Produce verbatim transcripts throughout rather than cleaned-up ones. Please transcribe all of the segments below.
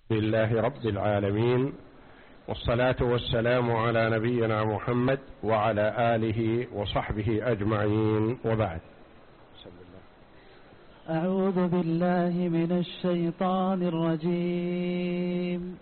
لله رب العالمين، والصلاة والسلام على نبينا محمد وعلى آله وصحبه أجمعين، وبعد. أعوذ بالله من الشيطان الرجيم.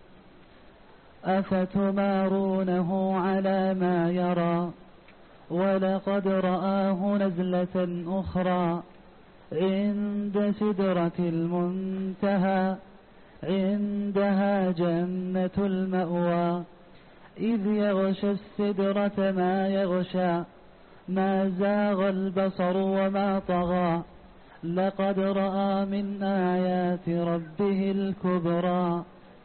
أفتمارونه على ما يرى ولقد رآه نزلة أخرى عند سدرة المنتهى عندها جنة المأوى إذ يغشى السدرة ما يغشى ما زاغ البصر وما طغى لقد رأى من آيات ربه الكبرى.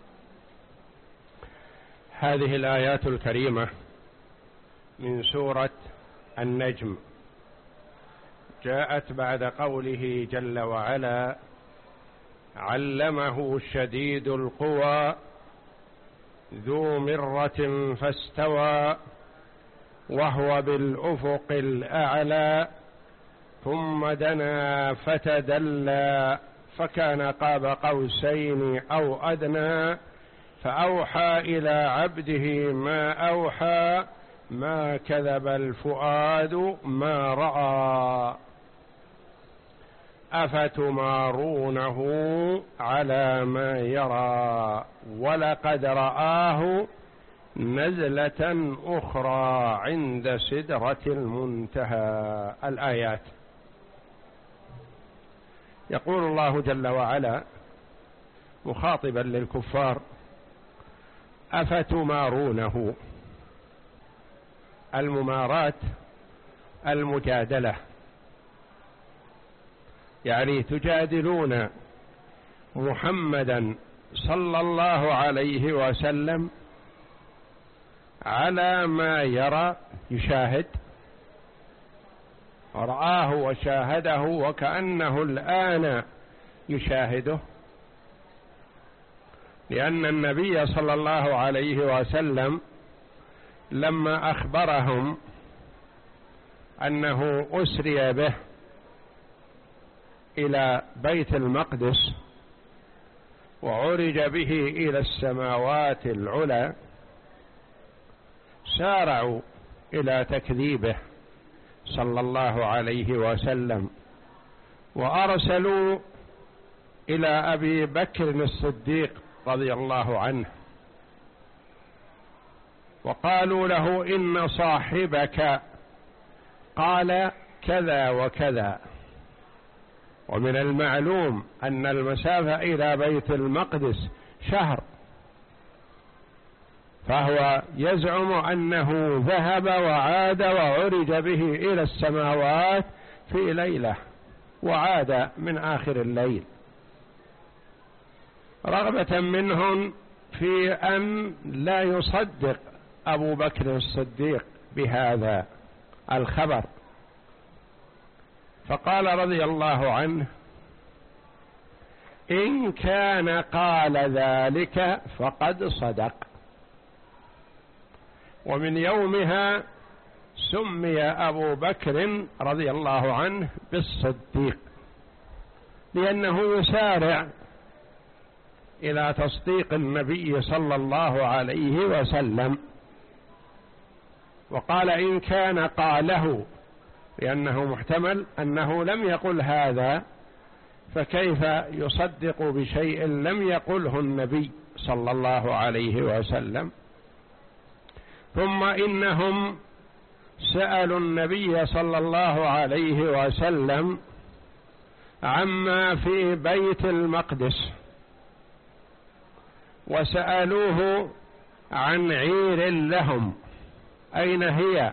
هذه الآيات الكريمة من سورة النجم جاءت بعد قوله جل وعلا: علمه شديد القوى ذو مرة فاستوى وهو بالأفق الأعلى ثم دنا فتدلى فكان قاب قوسين أو أدنى فأوحى إلى عبده ما أوحى ما كذب الفؤاد ما رأى أفتمارونه على ما يرى ولقد رآه نزلة أخرى عند سدرة المنتهى. الآيات. يقول الله جل وعلا مخاطبا للكفار: أفتمارونه. الممارات المجادلة، يعني تجادلون محمدا صلى الله عليه وسلم على ما يرى، يشاهد، رآه وشاهده وكأنه الآن يشاهده، لأن النبي صلى الله عليه وسلم لما أخبرهم أنه أسري به إلى بيت المقدس وعرج به إلى السماوات العلى سارعوا إلى تكذيبه صلى الله عليه وسلم، وأرسلوا إلى أبي بكر الصديق رضي الله عنه وقالوا له: إن صاحبك قال كذا وكذا. ومن المعلوم أن المسافة إلى بيت المقدس شهر، فهو يزعم أنه ذهب وعاد وعرج به إلى السماوات في ليلة وعاد من آخر الليل، رغبة منهم في أن لا يصدق أبو بكر الصديق بهذا الخبر، فقال رضي الله عنه: إن كان قال ذلك فقد صدق. ومن يومها سمي أبو بكر رضي الله عنه بالصديق، لأنه يسارع إلى تصديق النبي صلى الله عليه وسلم. وقال إن كان قاله، لأنه محتمل أنه لم يقل هذا، فكيف يصدق بشيء لم يقله النبي صلى الله عليه وسلم؟ ثم إنهم سألوا النبي صلى الله عليه وسلم عما في بيت المقدس، وسألوه عن عير لهم أين هي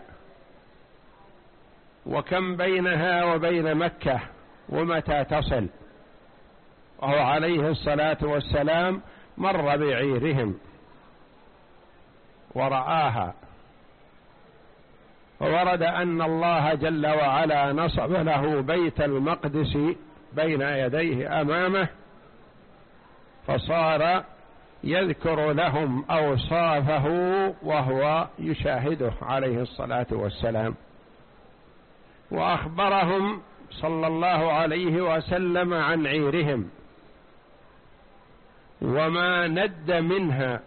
وكم بينها وبين مكة ومتى تصل، وهو عليه الصلاة والسلام مر بعيرهم ورآها. وورد أن الله جل وعلا نصب له بيت المقدس بين يديه أمامه، فصار يذكر لهم أوصافه وهو يشاهده عليه الصلاة والسلام، وأخبرهم صلى الله عليه وسلم عن عيرهم، وما ند منها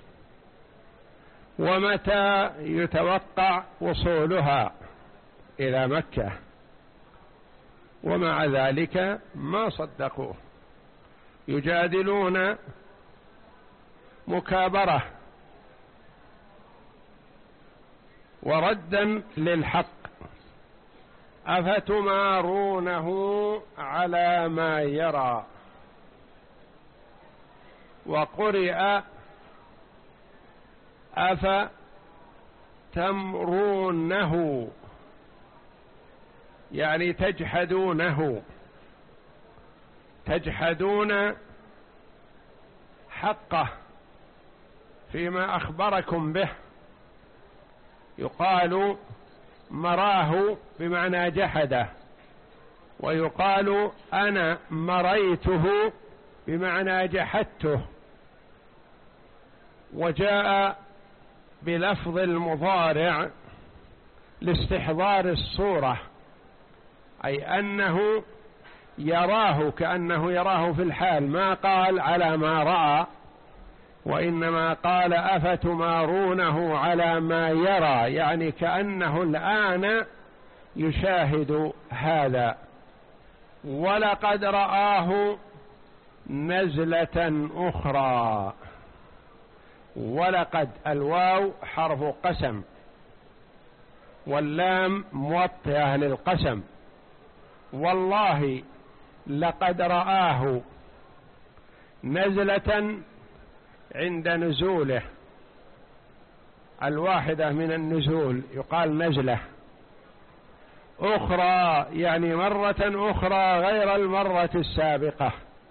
ومتى يتوقع وصولها إلى مكة، ومع ذلك ما صدقوه، يجادلون مكابرة وردا للحق. أفتمارونه على ما يرى، وقرئ أفتمرونه يعني تجحدونه، تجحدون حقه فيما أخبركم به. يقال مراه بمعنى جحده، ويقال أنا مريته بمعنى جحدته، وجاء بلفظ المضارع لاستحضار الصورة، أي أنه يراه كأنه يراه في الحال، ما قال على ما رأى، وإنما قال أفتمارونه على ما يرى، يعني كأنه الآن يشاهد هذا. ولقد رآه نزلة أخرى. ولقد الواو حرف قسم، واللام موطئة للقسم. والله لقد رآه نزلة عند نزوله، الواحدة من النزول يقال نزلة، أخرى يعني مرة أخرى غير المرة السابقة.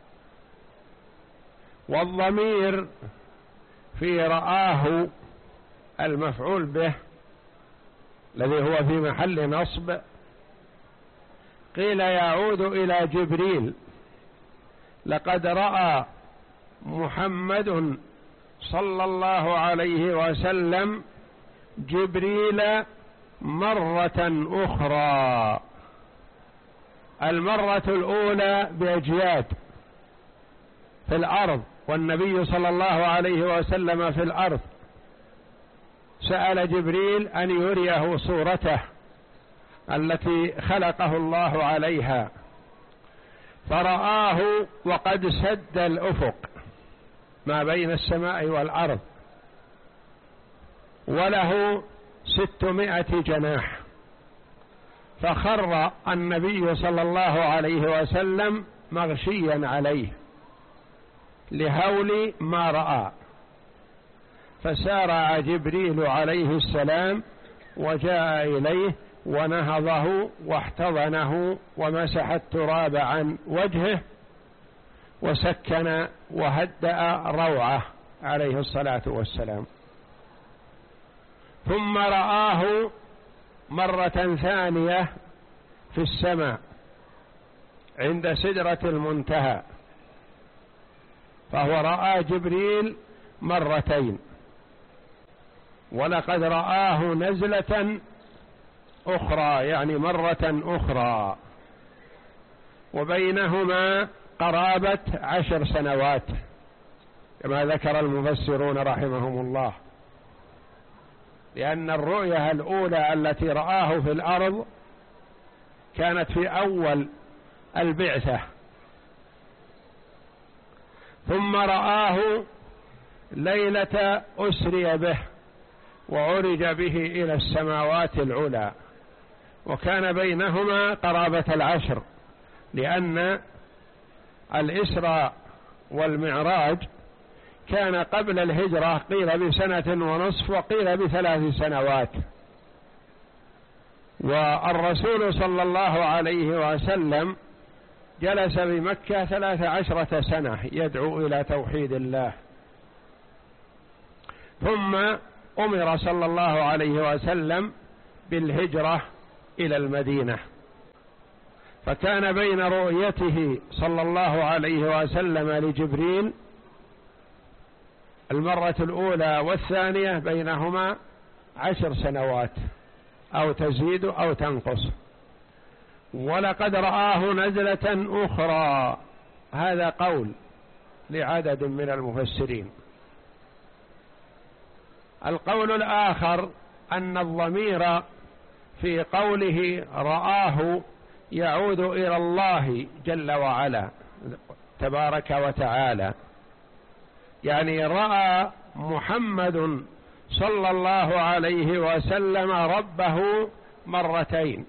والضمير في رآه المفعول به الذي هو في محل نصب، قيل يعود إلى جبريل. لقد رأى محمد صلى الله عليه وسلم جبريل مرة أخرى. المرة الأولى بأجياد في الأرض، والنبي صلى الله عليه وسلم في الأرض، سأل جبريل أن يريه صورته التي خلقه الله عليها، فرآه وقد سد الأفق ما بين السماء والأرض، وله ستمائة جناح، فخر النبي صلى الله عليه وسلم مغشيا عليه لهول ما رأى. فسارع جبريل عليه السلام وجاء إليه ونهضه واحتضنه ومسح التراب عن وجهه وسكن وهدأ روعه عليه الصلاة والسلام. ثم رآه مرة ثانية في السماء عند سدرة المنتهى، فهو رأى جبريل مرتين. ولقد رآه نزلة أخرى يعني مرة أخرى، وبينهما قرابة عشر سنوات كما ذكر المفسرون رحمهم الله، لأن الرؤية الأولى التي رآه في الأرض كانت في أول البعثة، ثم رآه ليلة أسري به وعرج به إلى السماوات العلى، وكان بينهما قرابة العشر، لأن الإسراء والمعراج كان قبل الهجرة، قيل بسنة ونصف وقيل بثلاث سنوات. والرسول صلى الله عليه وسلم جلس بمكة ثلاث عشرة سنة يدعو إلى توحيد الله، ثم أمر صلى الله عليه وسلم بالهجرة إلى المدينة، فكان بين رؤيته صلى الله عليه وسلم لجبريل المرة الأولى والثانية بينهما عشر سنوات أو تزيد أو تنقص. ولقد رآه نزلة أخرى، هذا قول لعدد من المفسرين. القول الآخر أن الضمير في قوله رآه يعود إلى الله جل وعلا تبارك وتعالى، يعني رأى محمد صلى الله عليه وسلم ربه مرتين.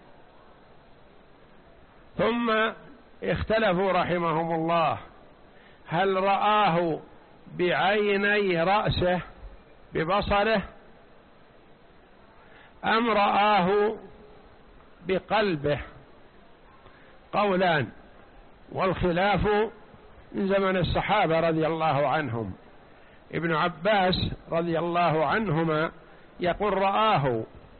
ثم اختلفوا رحمهم الله هل رآه بعيني رأسه ببصره أم رآه بقلبه؟ قولان، والخلاف من زمن الصحابة رضي الله عنهم. ابن عباس رضي الله عنهما يقول رآه،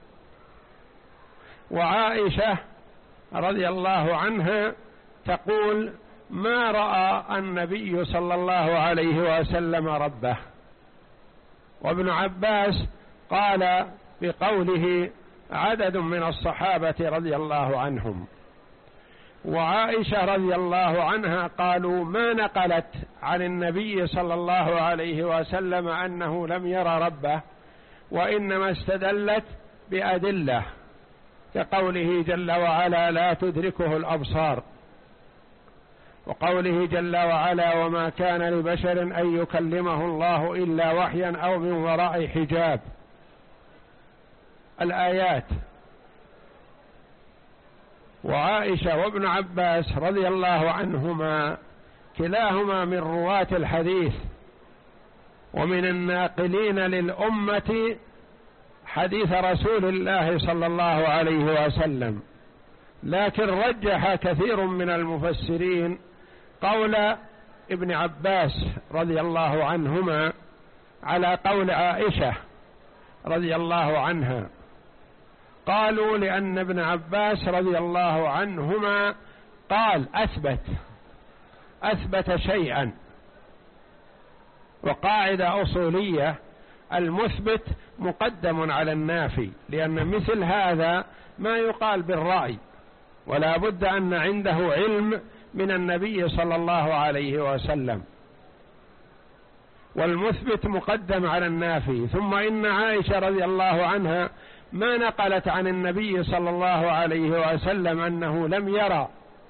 وعائشة رضي الله عنها تقول ما رأى النبي صلى الله عليه وسلم ربه. وابن عباس قال بقوله عدد من الصحابة رضي الله عنهم. وعائشة رضي الله عنها قالوا ما نقلت عن النبي صلى الله عليه وسلم أنه لم يرى ربه، وإنما استدلت بأدلة كقوله جل وعلا لا تدركه الأبصار، وقوله جل وعلا وما كان لبشر أن يكلمه الله إلا وحيا أو من وراء حجاب، الآيات. وعائشة وابن عباس رضي الله عنهما كلاهما من رواة الحديث ومن الناقلين للأمة حديث رسول الله صلى الله عليه وسلم، لكن رجح كثير من المفسرين قول ابن عباس رضي الله عنهما على قول عائشة رضي الله عنها. قالوا لأن ابن عباس رضي الله عنهما قال أثبت أثبت شيئا، وقاعدة أصولية المثبت مقدم على النافي، لأن مثل هذا ما يقال بالرأي، ولا بد أن عنده علم من النبي صلى الله عليه وسلم، والمثبت مقدم على النافي. ثم إن عائشة رضي الله عنها ما نقلت عن النبي صلى الله عليه وسلم أنه لم يرى،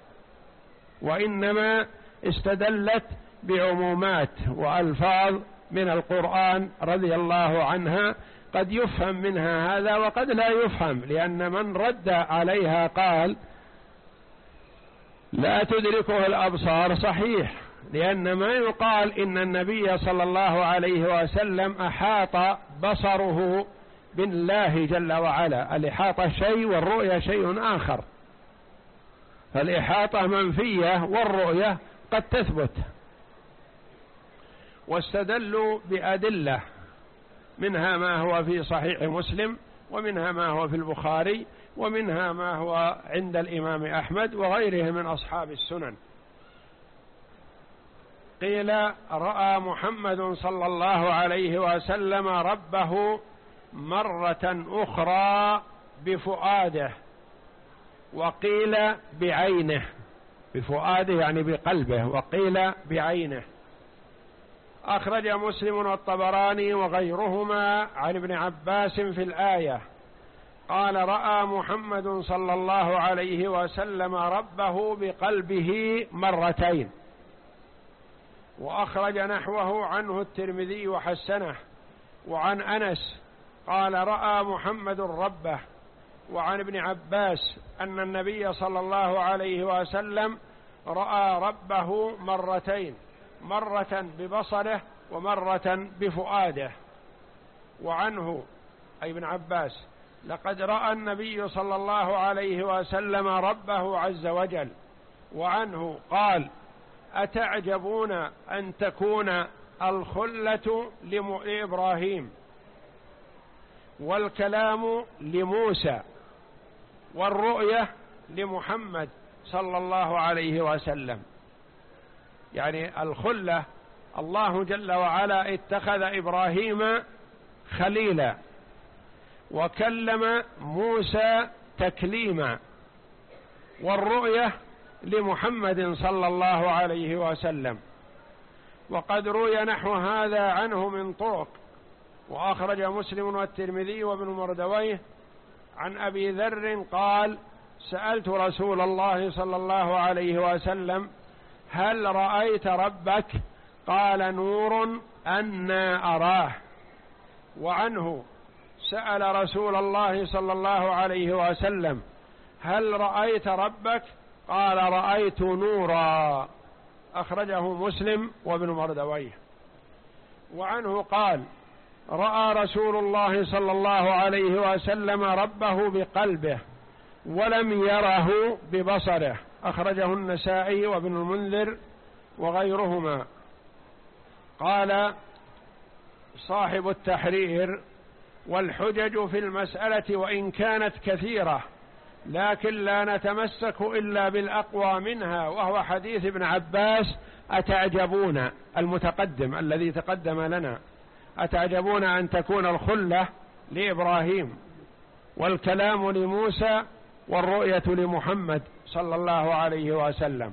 وإنما استدلت بعمومات وألفاظ من القرآن رضي الله عنها قد يفهم منها هذا وقد لا يفهم، لأن من رد عليها قال لا تدركه الأبصار صحيح، لأن ما يقال إن النبي صلى الله عليه وسلم أحاط بصره بالله جل وعلا، الإحاطة شيء والرؤية شيء آخر، فالإحاطة منفية والرؤية قد تثبت. واستدلوا بأدلة منها ما هو في صحيح مسلم، ومنها ما هو في البخاري، ومنها ما هو عند الإمام أحمد وغيره من أصحاب السنن. قيل رأى محمد صلى الله عليه وسلم ربه مرة أخرى بفؤاده، وقيل بعينه، بفؤاده يعني بقلبه، وقيل بعينه. أخرج مسلم والطبراني وغيرهما عن ابن عباس في الآية قال رأى محمد صلى الله عليه وسلم ربه بقلبه مرتين. وأخرج نحوه عنه الترمذي وحسنه. وعن أنس قال رأى محمد ربه. وعن ابن عباس أن النبي صلى الله عليه وسلم رأى ربه مرتين، مرة ببصره ومرة بفؤاده. وعنه أي ابن عباس لقد رأى النبي صلى الله عليه وسلم ربه عز وجل. وعنه قال أتعجبون أن تكون الخلة لإبراهيم والكلام لموسى والرؤية لمحمد صلى الله عليه وسلم. يعني الخلة الله جل وعلا اتخذ إبراهيم خليلا وكلم موسى تكليما، والرؤية لمحمد صلى الله عليه وسلم. وقد روي نحو هذا عنه من طرق، وأخرج مسلم والترمذي وابن مردويه عن أبي ذر قال: سألت رسول الله صلى الله عليه وسلم: هل رأيت ربك؟ قال: نور أنى أراه. وعنه سأل رسول الله صلى الله عليه وسلم: هل رأيت ربك؟ قال: رأيت نورا. أخرجه مسلم وابن مردويه. وعنه قال: رأى رسول الله صلى الله عليه وسلم ربه بقلبه ولم يره ببصره. أخرجه النسائي وابن المنذر وغيرهما. قال صاحب التحرير: والحجج في المسألة وإن كانت كثيرة لكن لا نتمسك إلا بالأقوى منها، وهو حديث ابن عباس: أتعجبون، المتقدم الذي تقدم لنا، أتعجبون أن تكون الخلة لإبراهيم والكلام لموسى والرؤية لمحمد صلى الله عليه وسلم.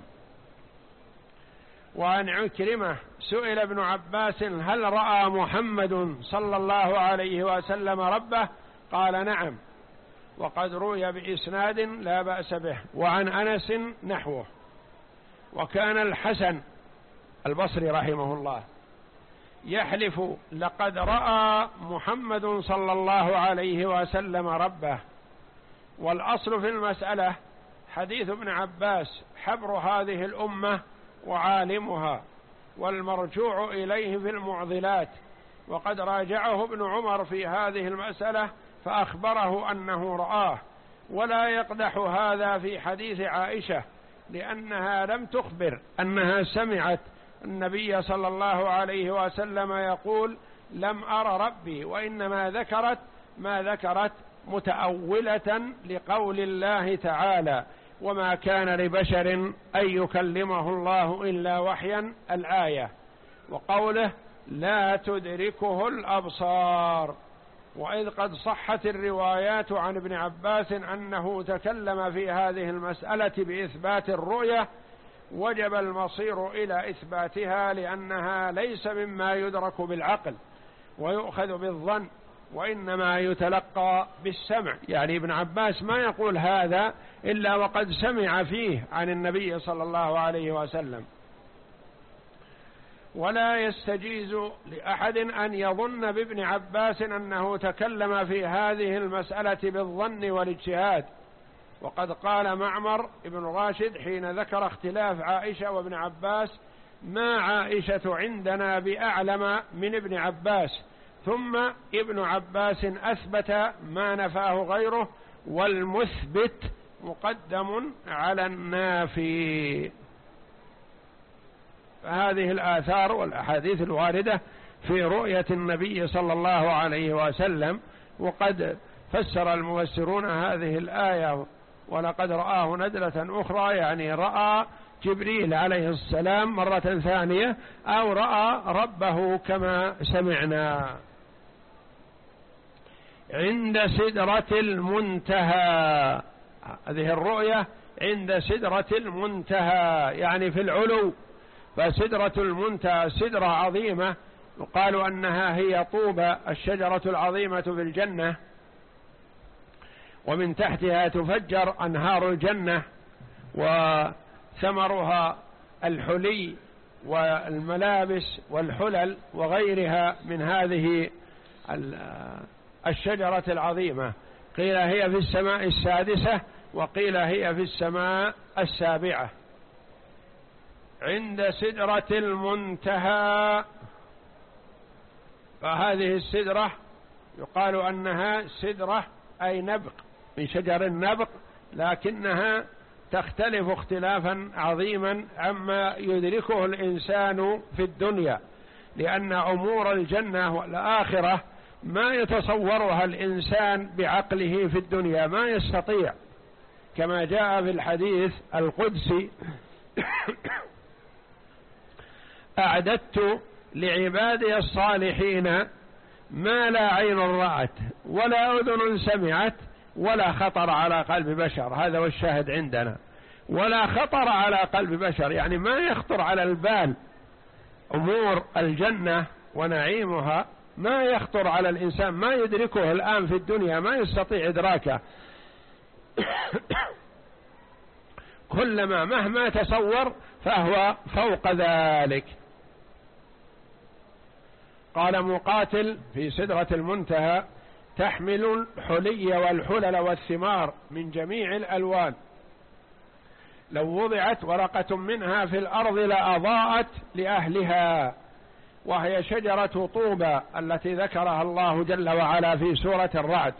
وعن عكرمة سئل ابن عباس: هل رأى محمد صلى الله عليه وسلم ربه؟ قال: نعم. وقد روي بإسناد لا بأس به. وعن أنس نحوه. وكان الحسن البصري رحمه الله يحلف: لقد رأى محمد صلى الله عليه وسلم ربه. والأصل في المسألة حديث ابن عباس حبر هذه الأمة وعالمها، والمرجوع إليه في المعضلات. وقد راجعه ابن عمر في هذه المسألة فأخبره أنه رآه، ولا يقدح هذا في حديث عائشة، لأنها لم تخبر أنها سمعت النبي صلى الله عليه وسلم يقول: لم أر ربي، وإنما ذكرت ما ذكرت متأولة لقول الله تعالى: وما كان لبشر أن يكلمه الله إلا وحيا، الآية، وقوله: لا تدركه الأبصار. وإذ قد صحت الروايات عن ابن عباس أنه تكلم في هذه المسألة بإثبات الرؤية، وجب المصير إلى إثباتها، لأنها ليس مما يدرك بالعقل ويؤخذ بالظن، وإنما يتلقى بالسمع. يعني ابن عباس ما يقول هذا إلا وقد سمع فيه عن النبي صلى الله عليه وسلم. ولا يستجيز لأحد أن يظن بابن عباس أنه تكلم في هذه المسألة بالظن والاجتهاد. وقد قال معمر ابن راشد حين ذكر اختلاف عائشة وابن عباس: ما عائشة عندنا بأعلم من ابن عباس، ثم ابن عباس أثبت ما نفاه غيره، والمثبت مقدم على النافي. فهذه الآثار والأحاديث الواردة في رؤية النبي صلى الله عليه وسلم. وقد فسر المفسرون هذه الآية: ولقد رآه نزلة أخرى، يعني رأى جبريل عليه السلام مرة ثانية، أو رأى ربه كما سمعنا. عند سدرة المنتهى، هذه الرؤية عند سدرة المنتهى يعني في العلو. فسدرة المنتهى سدرة عظيمة، يقال أنها هي طوبى الشجرة العظيمة في الجنة، ومن تحتها تفجر أنهار الجنة، وثمرها الحلي والملابس والحلل وغيرها من هذه الشجرة العظيمة. قيل هي في السماء السادسة، وقيل هي في السماء السابعة. عند سدرة المنتهى، فهذه السدرة يقال أنها سدرة أي نبق من شجر النبق، لكنها تختلف اختلافا عظيما عما يدركه الإنسان في الدنيا، لأن أمور الجنة والآخرة ما يتصورها الإنسان بعقله في الدنيا، ما يستطيع، كما جاء في الحديث القدسي: أعددت لعبادي الصالحين ما لا عين رأت ولا أذن سمعت ولا خطر على قلب بشر. هذا هو الشاهد عندنا، ولا خطر على قلب بشر، يعني ما يخطر على البال أمور الجنة ونعيمها ما يخطر على الإنسان، ما يدركه الآن في الدنيا، ما يستطيع إدراكه. كلما مهما تصور فهو فوق ذلك. قال مقاتل في سدرة المنتهى: تحمل الحلي والحلل والثمار من جميع الألوان، لو وضعت ورقة منها في الأرض لأضاءت لأهلها، وهي شجرة طوبى التي ذكرها الله جل وعلا في سورة الرعد.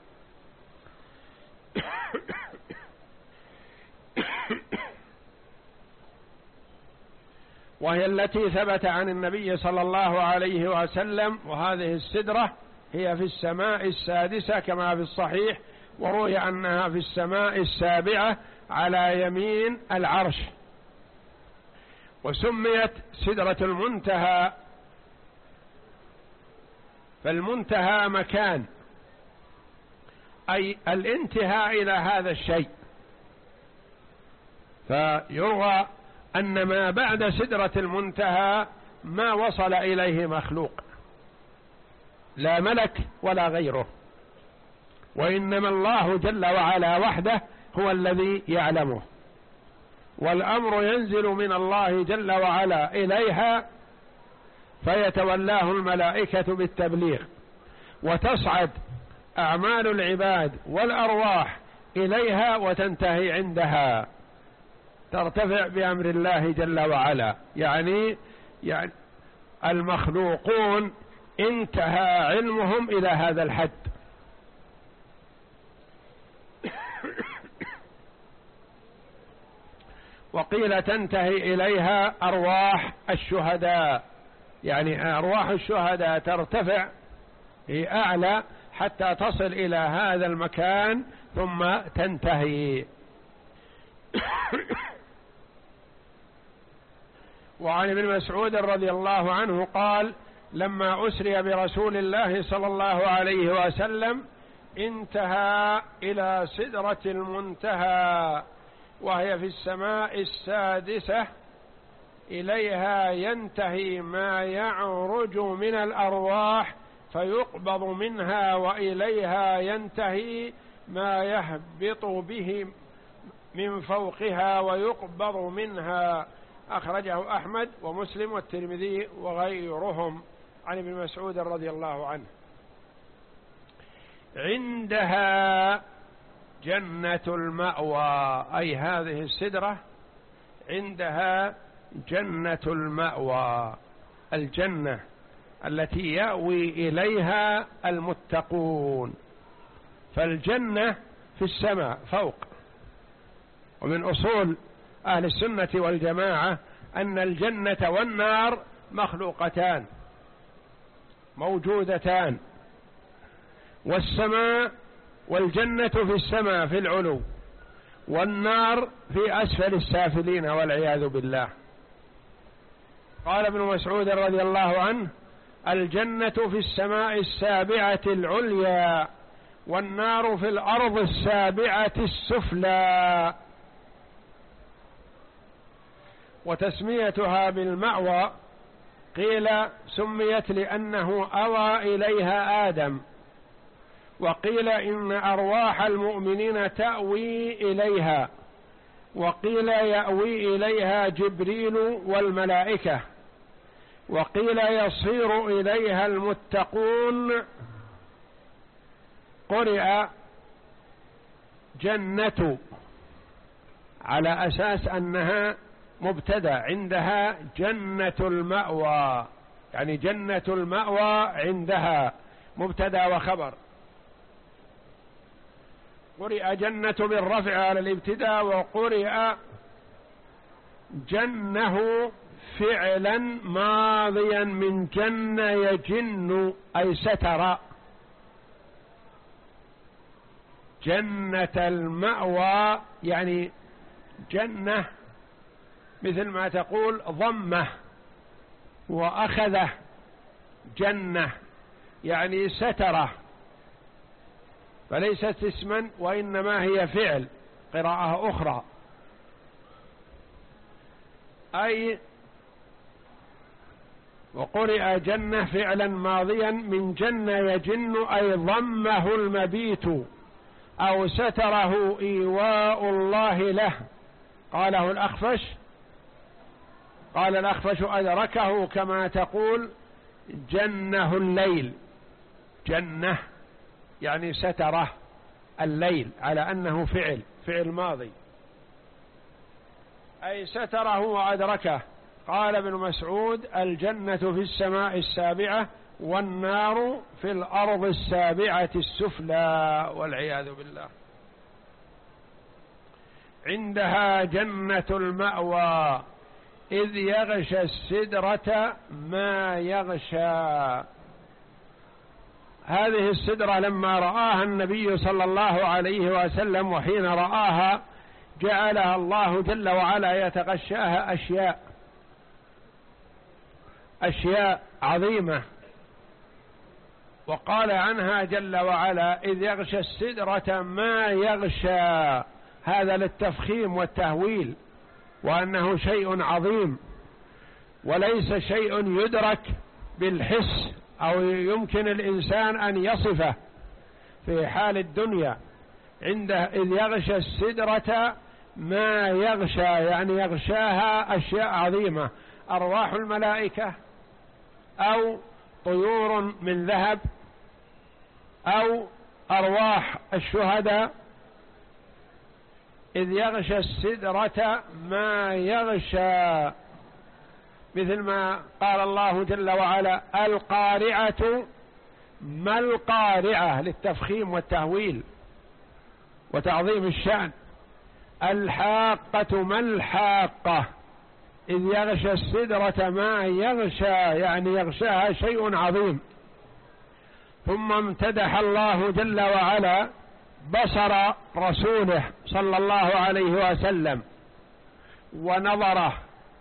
وهي التي ثبت عن النبي صلى الله عليه وسلم، وهذه السدرة هي في السماء السادسة كما في الصحيح، وروي أنها في السماء السابعة على يمين العرش. وسميت سدرة المنتهى، فالمنتهى مكان، أي الانتهاء إلى هذا الشيء. فيروى أن ما بعد سدرة المنتهى ما وصل إليه مخلوق، لا ملك ولا غيره، وإنما الله جل وعلا وحده هو الذي يعلمه، والأمر ينزل من الله جل وعلا إليها فيتولاه الملائكة بالتبليغ، وتصعد أعمال العباد والأرواح إليها وتنتهي عندها، ترتفع بأمر الله جل وعلا. يعني, يعني المخلوقون انتهى علمهم إلى هذا الحد. وقيل تنتهي إليها أرواح الشهداء، يعني أرواح الشهداء ترتفع في أعلى حتى تصل إلى هذا المكان ثم تنتهي. وعن ابن مسعود رضي الله عنه قال: لما أسري برسول الله صلى الله عليه وسلم انتهى إلى سدرة المنتهى، وهي في السماء السادسة، إليها ينتهي ما يعرج من الأرواح فيقبض منها، وإليها ينتهي ما يهبط به من فوقها ويقبض منها. أخرجه أحمد ومسلم والترمذي وغيرهم عن ابن مسعود رضي الله عنه. عندها جنة المأوى، أي هذه السدرة عندها جنة المأوى، الجنة التي يأوي إليها المتقون. فالجنة في السماء فوق. ومن أصول أهل السنة والجماعة أن الجنة والنار مخلوقتان موجودتان، والسماء والجنة في السماء في العلو، والنار في أسفل السافلين والعياذ بالله. قال ابن مسعود رضي الله عنه: الجنة في السماء السابعة العليا، والنار في الأرض السابعة السفلى. وتسميتها بالمأوى قيل سميت لأنه أوى إليها آدم، وقيل إن أرواح المؤمنين تأوي إليها، وقيل يأوي إليها جبريل والملائكة، وقيل يصير إليها المتقون. قرئ جنة على أساس أنها مبتدأ، عندها جنة المأوى، يعني جنة المأوى عندها مبتدأ وخبر. قرئ جنة بالرفع على الابتداء، وقرئ جنه فعلا ماضيا من جن يجن أي ستر. جنة المأوى يعني جنة مثل ما تقول ضمه وأخذه، جنة يعني ستره، فليست اسما وإنما هي فعل. قراءة أخرى أي وقرئ جنة فعلا ماضيا من جن يجن أي ضمه المبيت أو ستره إيواء الله له. قاله الأخفش قال الأخفش أدركه كما تقول جنه الليل، جنة يعني ستره الليل على أنه فعل فعل ماضي أي ستره وأدركه. قال ابن مسعود الجنة في السماء السابعة والنار في الأرض السابعة السفلى والعياذ بالله. عندها جنة المأوى إذ يغشى السدرة ما يغشى. هذه السدرة لما رآها النبي صلى الله عليه وسلم وحين رآها جعلها الله جل وعلا يتغشاها أشياء أشياء عظيمة، وقال عنها جل وعلا إذ يغشى السدرة ما يغشى، هذا للتفخيم والتهويل، وأنه شيء عظيم وليس شيء يدرك بالحس أو يمكن الإنسان أن يصفه في حال الدنيا. عنده إذ يغشى السدرة ما يغشى يعني يغشاها أشياء عظيمة، أرواح الملائكة أو طيور من ذهب أو أرواح الشهداء. إذ يغشى السدرة ما يغشى، مثل ما قال الله جل وعلا القارعة ما القارعة للتفخيم والتهويل وتعظيم الشأن. الحاقة ما الحاقة، إذ يغشى السدرة ما يغشى يعني يغشاها شيء عظيم. ثم امتدح الله جل وعلا بصر رسوله صلى الله عليه وسلم ونظره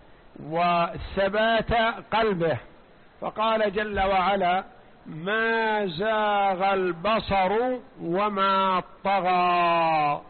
وثبات قلبه، فقال جل وعلا ما زاغ البصر وما طغى.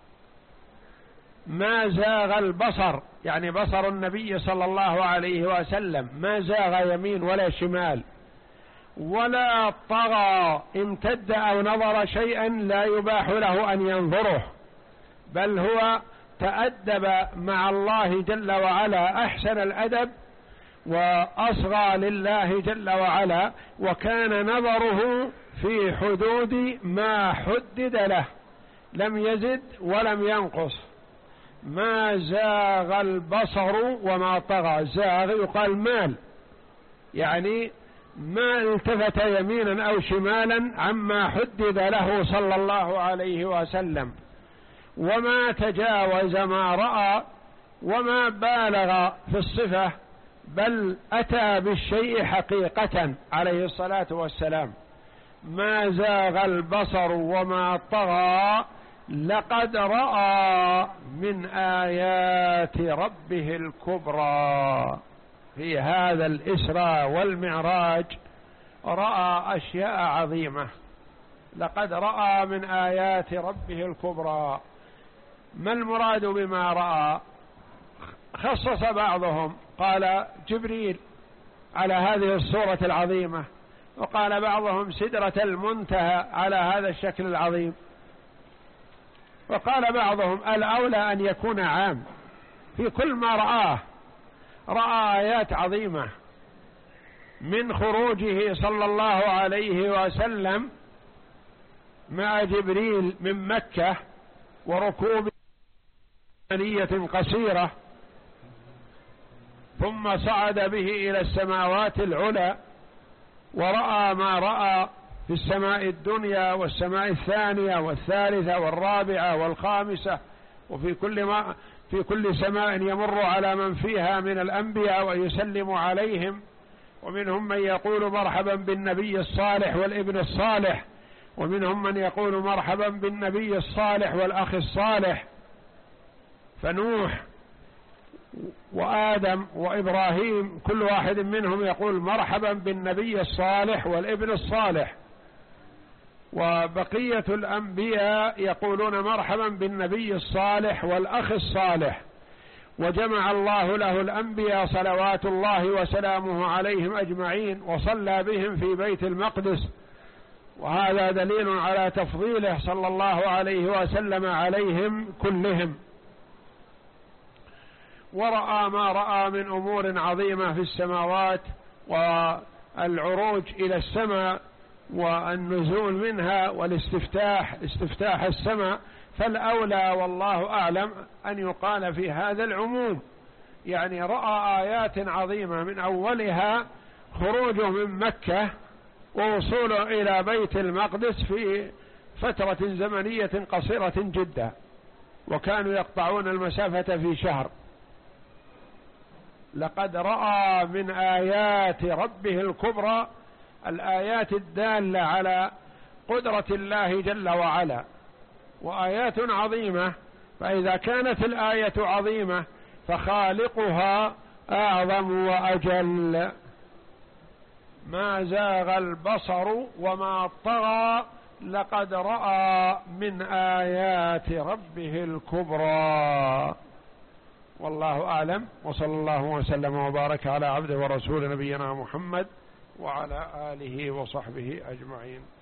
ما زاغ البصر يعني بصر النبي صلى الله عليه وسلم ما زاغ يمين ولا شمال، ولا طغى امتد أو نظر شيئا لا يباح له أن ينظره، بل هو تأدب مع الله جل وعلا أحسن الأدب وأصغى لله جل وعلا، وكان نظره في حدود ما حدد له، لم يزد ولم ينقص. ما زاغ البصر وما طغى، زاغ يقال مال يعني ما التفت يمينا أو شمالا عما حدد له صلى الله عليه وسلم، وما تجاوز ما رأى وما بالغ في الصفة، بل أتى بالشيء حقيقة عليه الصلاة والسلام. ما زاغ البصر وما طغى لقد رأى من آيات ربه الكبرى. في هذا الإسراء والمعراج رأى أشياء عظيمة، لقد رأى من آيات ربه الكبرى. ما المراد بما رأى؟ خصص بعضهم قال جبريل على هذه الصورة العظيمة، وقال بعضهم سدرة المنتهى على هذا الشكل العظيم، وقال بعضهم الأولى أن يكون عام في كل ما رآه. رأى آيات عظيمة من خروجه صلى الله عليه وسلم مع جبريل من مكة وركوب ثانية قصيرة، ثم صعد به إلى السماوات العلى ورأى ما رأى في السماء الدنيا والسماء الثانية والثالثة والرابعة والخامسة، وفي كل ما في كل سماء يمر على من فيها من الأنبياء ويسلم عليهم، ومنهم من يقول مرحبا بالنبي الصالح والابن الصالح، ومنهم من يقول مرحبا بالنبي الصالح والأخ الصالح. فنوح وآدم وإبراهيم كل واحد منهم يقول مرحبا بالنبي الصالح والابن الصالح، وبقية الأنبياء يقولون مرحبا بالنبي الصالح والأخ الصالح. وجمع الله له الأنبياء صلوات الله وسلامه عليهم أجمعين وصلى بهم في بيت المقدس، وهذا دليل على تفضيله صلى الله عليه وسلم عليهم كلهم. ورأى ما رأى من أمور عظيمة في السماوات والعروج إلى السماء والنزول منها والاستفتاح استفتاح السماء، فالأولى والله أعلم أن يقال في هذا العموم، يعني رأى آيات عظيمة من أولها خروجه من مكة ووصوله إلى بيت المقدس في فترة زمنية قصيرة جدا، وكانوا يقطعون المسافة في شهر. لقد رأى من آيات ربه الكبرى، الآيات الدالة على قدرة الله جل وعلا، وآيات عظيمة، فإذا كانت الآية عظيمة فخالقها أعظم وأجل. ما زاغ البصر وما طغى لقد رأى من آيات ربه الكبرى. والله أعلم، وصلى الله وسلم وبارك على عبده ورسول نبينا محمد وعلى آله وصحبه أجمعين.